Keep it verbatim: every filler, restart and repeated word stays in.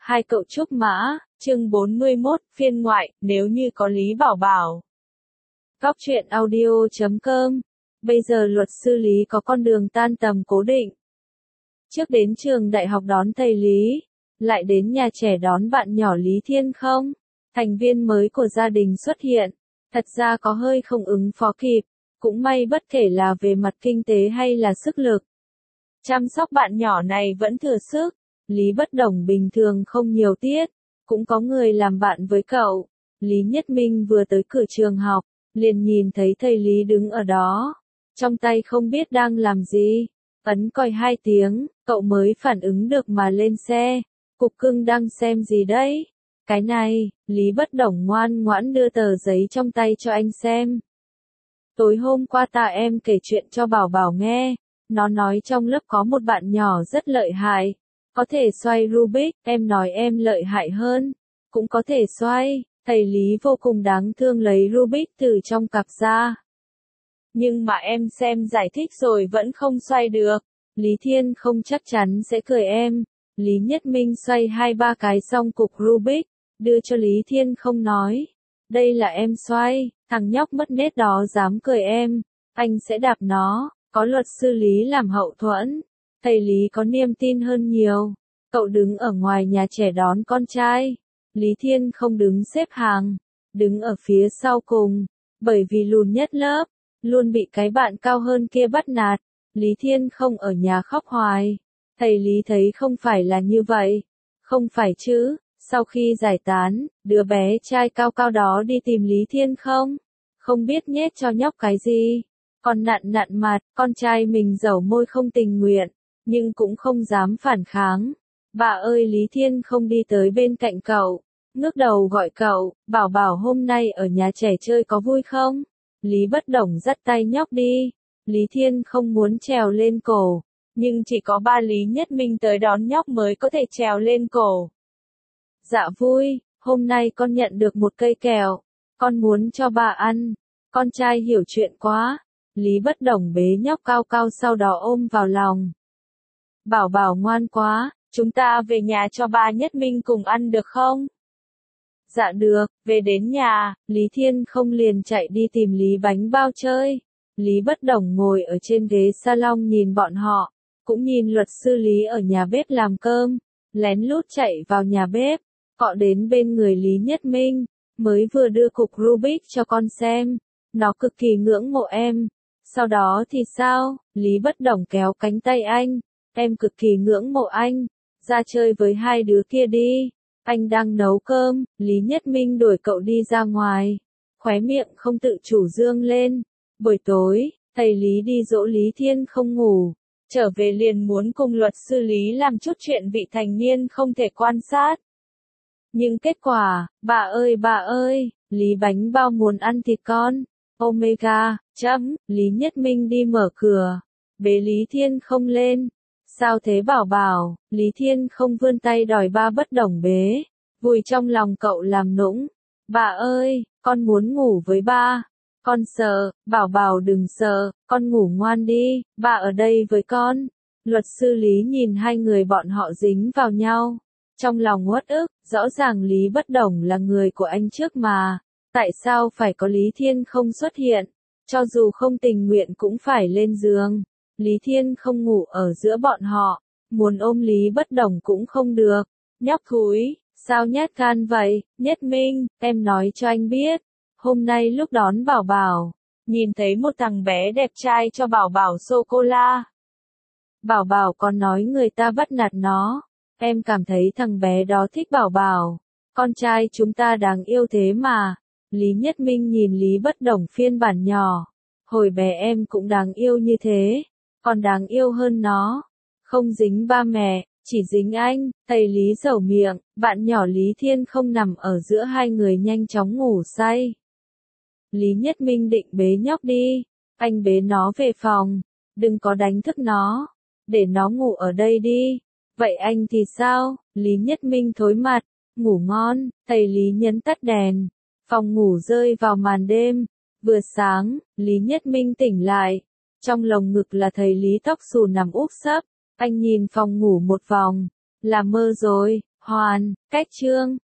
Hai cậu trúc mã, chương bốn mươi mốt, phiên ngoại, nếu như có Lý Bảo Bảo. Góc truyện audio chấm com. Bây giờ luật sư Lý có con đường tan tầm cố định. Trước đến trường đại học đón thầy Lý, lại đến nhà trẻ đón bạn nhỏ Lý Thiên không? Thành viên mới của gia đình xuất hiện, thật ra có hơi không ứng phó kịp, cũng may bất kể là về mặt kinh tế hay là sức lực. Chăm sóc bạn nhỏ này vẫn thừa sức. Lý Bất Đồng bình thường không nhiều tiết, cũng có người làm bạn với cậu. Lý Nhất Minh vừa tới cửa trường học, liền nhìn thấy thầy Lý đứng ở đó, trong tay không biết đang làm gì. Ấn còi hai tiếng, cậu mới phản ứng được mà lên xe. Cục Cưng đang xem gì đấy? Cái này, Lý Bất Đồng ngoan ngoãn đưa tờ giấy trong tay cho anh xem. Tối hôm qua ta em kể chuyện cho Bảo Bảo nghe, nó nói trong lớp có một bạn nhỏ rất lợi hại. Có thể xoay Rubik, em nói em lợi hại hơn. Cũng có thể xoay, thầy Lý vô cùng đáng thương lấy Rubik từ trong cặp ra. Nhưng mà em xem giải thích rồi vẫn không xoay được. Lý Thiên không chắc chắn sẽ cười em. Lý Nhất Minh xoay hai ba cái xong cục Rubik, đưa cho Lý Thiên không nói. Đây là em xoay, thằng nhóc mất nết đó dám cười em. Anh sẽ đạp nó, có luật sư Lý làm hậu thuẫn. Thầy Lý có niềm tin hơn nhiều. Cậu đứng ở ngoài nhà trẻ đón con trai. Lý Thiên không đứng xếp hàng, đứng ở phía sau cùng, bởi vì lùn nhất lớp, luôn bị cái bạn cao hơn kia bắt nạt. Lý Thiên không ở nhà khóc hoài. Thầy Lý thấy không phải là như vậy. Không phải chứ, sau khi giải tán, đứa bé trai cao cao đó đi tìm Lý Thiên không? Không biết nhét cho nhóc cái gì. Còn nặn nặn mặt, con trai mình dẩu môi không tình nguyện, nhưng cũng không dám phản kháng. Bà ơi, Lý Thiên không đi tới bên cạnh cậu, ngước đầu gọi cậu, Bảo Bảo hôm nay ở nhà trẻ chơi có vui không? Lý Bất Đồng dắt tay nhóc đi. Lý Thiên không muốn trèo lên cổ, nhưng chỉ có ba Lý Nhất Minh tới đón nhóc mới có thể trèo lên cổ. Dạ vui, hôm nay con nhận được một cây kẹo, con muốn cho bà ăn. Con trai hiểu chuyện quá. Lý Bất Đồng bế nhóc cao cao sau đó ôm vào lòng. Bảo Bảo ngoan quá, chúng ta về nhà cho ba Nhất Minh cùng ăn được không? Dạ được, về đến nhà, Lý Thiên không liền chạy đi tìm Lý Bánh Bao chơi. Lý Bất Đồng ngồi ở trên ghế salon nhìn bọn họ, cũng nhìn luật sư Lý ở nhà bếp làm cơm, lén lút chạy vào nhà bếp, cọ đến bên người Lý Nhất Minh, mới vừa đưa cục Rubik cho con xem, nó cực kỳ ngưỡng mộ em. Sau đó thì sao? Lý Bất Đồng kéo cánh tay anh, em cực kỳ ngưỡng mộ anh, ra chơi với hai đứa kia đi. Anh đang nấu cơm. Lý Nhất Minh đuổi cậu đi ra ngoài, khóe miệng không tự chủ dương lên. Buổi tối, thầy Lý đi dỗ Lý Thiên không ngủ, trở về liền muốn cùng luật sư Lý làm chút chuyện vị thành niên không thể quan sát. Nhưng kết quả, bà ơi bà ơi, Lý Bánh Bao muốn ăn thịt con. Omega, chấm, Lý Nhất Minh đi mở cửa, bế Lý Thiên không lên. Sao thế Bảo Bảo? Lý Thiên không vươn tay đòi ba Bất Đồng bế, vùi trong lòng cậu làm nũng. Bà ơi, con muốn ngủ với ba. Con sợ. Bảo Bảo đừng sợ, con ngủ ngoan đi, ba ở đây với con. Luật sư Lý nhìn hai người bọn họ dính vào nhau, trong lòng uất ức, rõ ràng Lý Bất Đồng là người của anh trước mà. Tại sao phải có Lý Thiên không xuất hiện? Cho dù không tình nguyện cũng phải lên giường. Lý Thiên không ngủ ở giữa bọn họ, muốn ôm Lý Bất Đồng cũng không được. Nhóc thúi, sao nhát gan vậy? Nhất Minh, em nói cho anh biết, hôm nay lúc đón Bảo Bảo, nhìn thấy một thằng bé đẹp trai cho Bảo Bảo sô-cô-la. Bảo Bảo còn nói người ta bắt nạt nó. Em cảm thấy thằng bé đó thích Bảo Bảo. Con trai chúng ta đáng yêu thế mà. Lý Nhất Minh nhìn Lý Bất Đồng phiên bản nhỏ. Hồi bé em cũng đáng yêu như thế, còn đáng yêu hơn nó. Không dính ba mẹ, chỉ dính anh. Thầy Lý dẩu miệng, bạn nhỏ Lý Thiên không nằm ở giữa hai người nhanh chóng ngủ say. Lý Nhất Minh định bế nhóc đi. Anh bế nó về phòng. Đừng có đánh thức nó. Để nó ngủ ở đây đi. Vậy anh thì sao? Lý Nhất Minh thối mặt. Ngủ ngon. Thầy Lý nhấn tắt đèn. Phòng ngủ rơi vào màn đêm. Vừa sáng, Lý Nhất Minh tỉnh lại. Trong lồng ngực là thầy Lý tóc xù nằm úp sấp. Anh nhìn phòng ngủ một vòng. Là mơ rồi, hoặc Hoàn, cách chương